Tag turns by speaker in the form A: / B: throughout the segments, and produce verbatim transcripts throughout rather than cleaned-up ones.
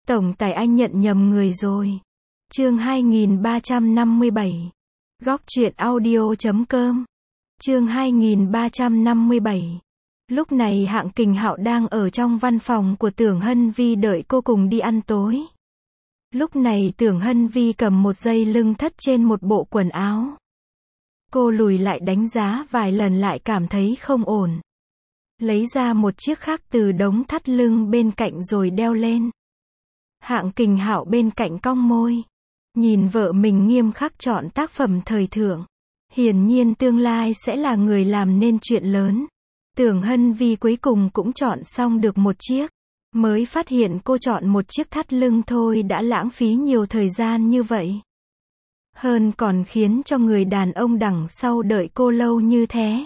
A: Tổng tài anh nhận nhầm người rồi. Chương hai nghìn ba trăm năm mươi bảy. Góc truyện audio chấm com. Chương hai nghìn ba trăm năm mươi bảy. Lúc này Hạng Kình Hạo đang ở trong văn phòng của Tưởng Hân Vi đợi cô cùng đi ăn tối. Lúc này Tưởng Hân Vi cầm một dây lưng thắt trên một bộ quần áo. Cô lùi lại đánh giá vài lần lại cảm thấy không ổn. Lấy ra một chiếc khác từ đống thắt lưng bên cạnh rồi đeo lên. Hạng Kình Hạo bên cạnh cong môi. Nhìn vợ mình nghiêm khắc chọn tác phẩm thời thượng. Hiển nhiên tương lai sẽ là người làm nên chuyện lớn. Tưởng Hân Vi cuối cùng cũng chọn xong được một chiếc. Mới phát hiện cô chọn một chiếc thắt lưng thôi đã lãng phí nhiều thời gian như vậy. Hơn còn khiến cho người đàn ông đằng sau đợi cô lâu như thế.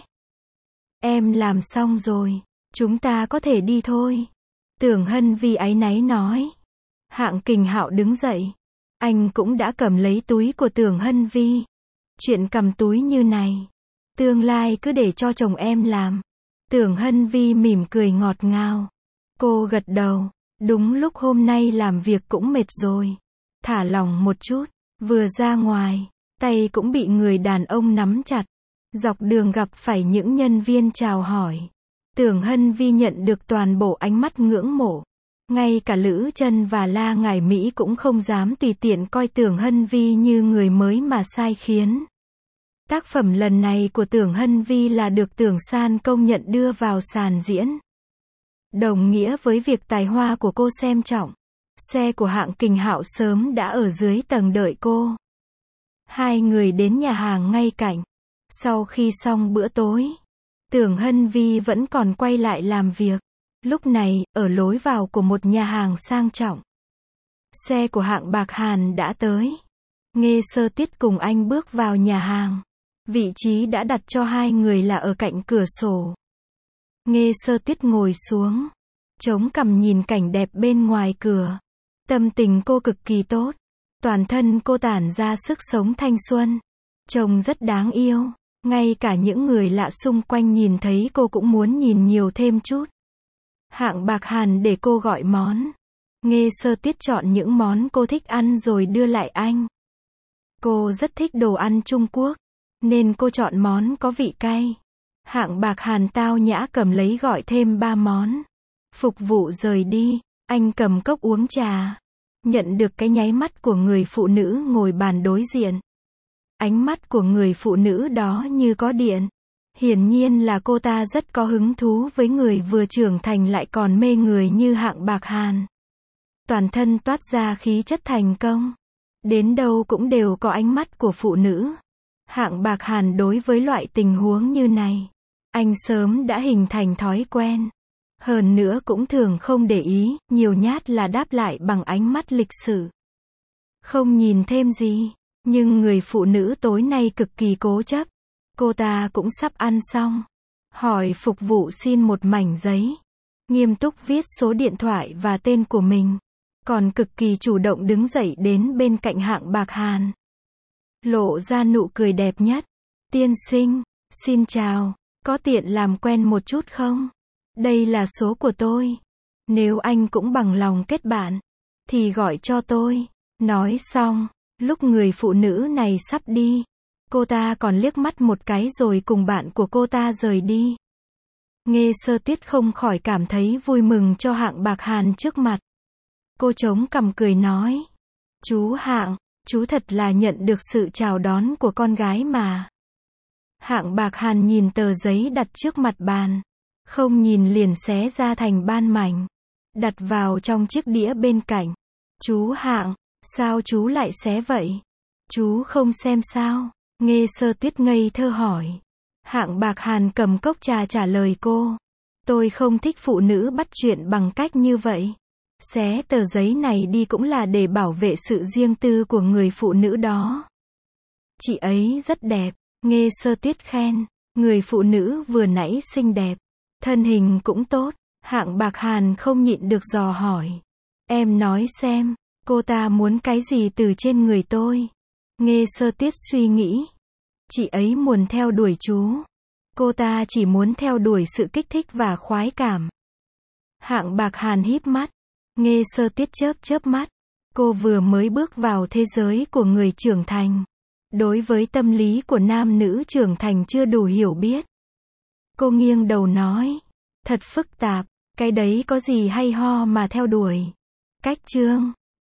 A: Em làm xong rồi, chúng ta có thể đi thôi. Tưởng Hân Vi áy náy nói. Hạng Kình Hạo đứng dậy. Anh cũng đã cầm lấy túi của Tưởng Hân Vi. Chuyện cầm túi như này, tương lai cứ để cho chồng em làm. Tưởng Hân Vi mỉm cười ngọt ngào. Cô gật đầu. Đúng lúc hôm nay làm việc cũng mệt rồi. Thả lỏng một chút. Vừa ra ngoài, tay cũng bị người đàn ông nắm chặt. Dọc đường gặp phải những nhân viên chào hỏi. Tưởng Hân Vi nhận được toàn bộ ánh mắt ngưỡng mộ. Ngay cả Lữ Chân và La Ngải Mỹ cũng không dám tùy tiện coi Tưởng Hân Vi như người mới mà sai khiến. Tác phẩm lần này của Tưởng Hân Vi là được Tưởng San công nhận đưa vào sàn diễn. Đồng nghĩa với việc tài hoa của cô xem trọng. Xe của Hạng Kình Hạo sớm đã ở dưới tầng đợi cô. Hai người đến nhà hàng ngay cạnh. Sau khi xong bữa tối, Tưởng Hân Vi vẫn còn quay lại làm việc. Lúc này, ở lối vào của một nhà hàng sang trọng, xe của Hạng Bạc Hàn đã tới. Nghe Sơ Tiết cùng anh bước vào nhà hàng. Vị trí đã đặt cho hai người là ở cạnh cửa sổ. Nghe Sơ Tiết ngồi xuống, chống cằm nhìn cảnh đẹp bên ngoài cửa. Tâm tình cô cực kỳ tốt. Toàn thân cô tản ra sức sống thanh xuân. Trông rất đáng yêu. Ngay cả những người lạ xung quanh nhìn thấy cô cũng muốn nhìn nhiều thêm chút. Hạng Bạc Hàn để cô gọi món. Nghe Sơ Tiết chọn những món cô thích ăn rồi đưa lại anh. Cô rất thích đồ ăn Trung Quốc, nên cô chọn món có vị cay. Hạng Bạc Hàn tao nhã cầm lấy gọi thêm ba món. Phục vụ rời đi, anh cầm cốc uống trà. Nhận được cái nháy mắt của người phụ nữ ngồi bàn đối diện. Ánh mắt của người phụ nữ đó như có điện. Hiển nhiên là cô ta rất có hứng thú với người vừa trưởng thành lại còn mê người như Hạng Bạc Hàn. Toàn thân toát ra khí chất thành công. Đến đâu cũng đều có ánh mắt của phụ nữ. Hạng Bạc Hàn đối với loại tình huống như này, anh sớm đã hình thành thói quen. Hơn nữa cũng thường không để ý, nhiều nhát là đáp lại bằng ánh mắt lịch sự. Không nhìn thêm gì, nhưng người phụ nữ tối nay cực kỳ cố chấp. Cô ta cũng sắp ăn xong. Hỏi phục vụ xin một mảnh giấy. Nghiêm túc viết số điện thoại và tên của mình. Còn cực kỳ chủ động đứng dậy đến bên cạnh Hạng Bạc Hàn. Lộ ra nụ cười đẹp nhất. Tiên sinh, xin chào, có tiện làm quen một chút không? Đây là số của tôi. Nếu anh cũng bằng lòng kết bạn, thì gọi cho tôi. Nói xong, lúc người phụ nữ này sắp đi, cô ta còn liếc mắt một cái rồi cùng bạn của cô ta rời đi. Nghe Sơ Tiết không khỏi cảm thấy vui mừng cho Hạng Bạc Hàn trước mặt. Cô chống cằm cười nói. Chú Hạng, chú thật là nhận được sự chào đón của con gái mà. Hạng Bạc Hàn nhìn tờ giấy đặt trước mặt bàn. Không nhìn liền xé ra thành ban mảnh. Đặt vào trong chiếc đĩa bên cạnh. Chú Hạng, sao chú lại xé vậy? Chú không xem sao? Nghe Sơ Tiết ngây thơ hỏi. Hạng Bạc Hàn cầm cốc trà trả lời cô. Tôi không thích phụ nữ bắt chuyện bằng cách như vậy. Xé tờ giấy này đi cũng là để bảo vệ sự riêng tư của người phụ nữ đó. Chị ấy rất đẹp. Nghe Sơ Tiết khen. Người phụ nữ vừa nãy xinh đẹp. Thân hình cũng tốt. Hạng Bạc Hàn không nhịn được dò hỏi. Em nói xem, cô ta muốn cái gì từ trên người tôi? Nghe Sơ Tiết suy nghĩ. Chị ấy muốn theo đuổi chú. Cô ta chỉ muốn theo đuổi sự kích thích và khoái cảm. Hạng Bạc Hàn híp mắt. Nghe Sơ Tiết chớp chớp mắt. Cô vừa mới bước vào thế giới của người trưởng thành. Đối với tâm lý của nam nữ trưởng thành chưa đủ hiểu biết. Cô nghiêng đầu nói. Thật phức tạp, cái đấy có gì hay ho mà theo đuổi. Cách chương.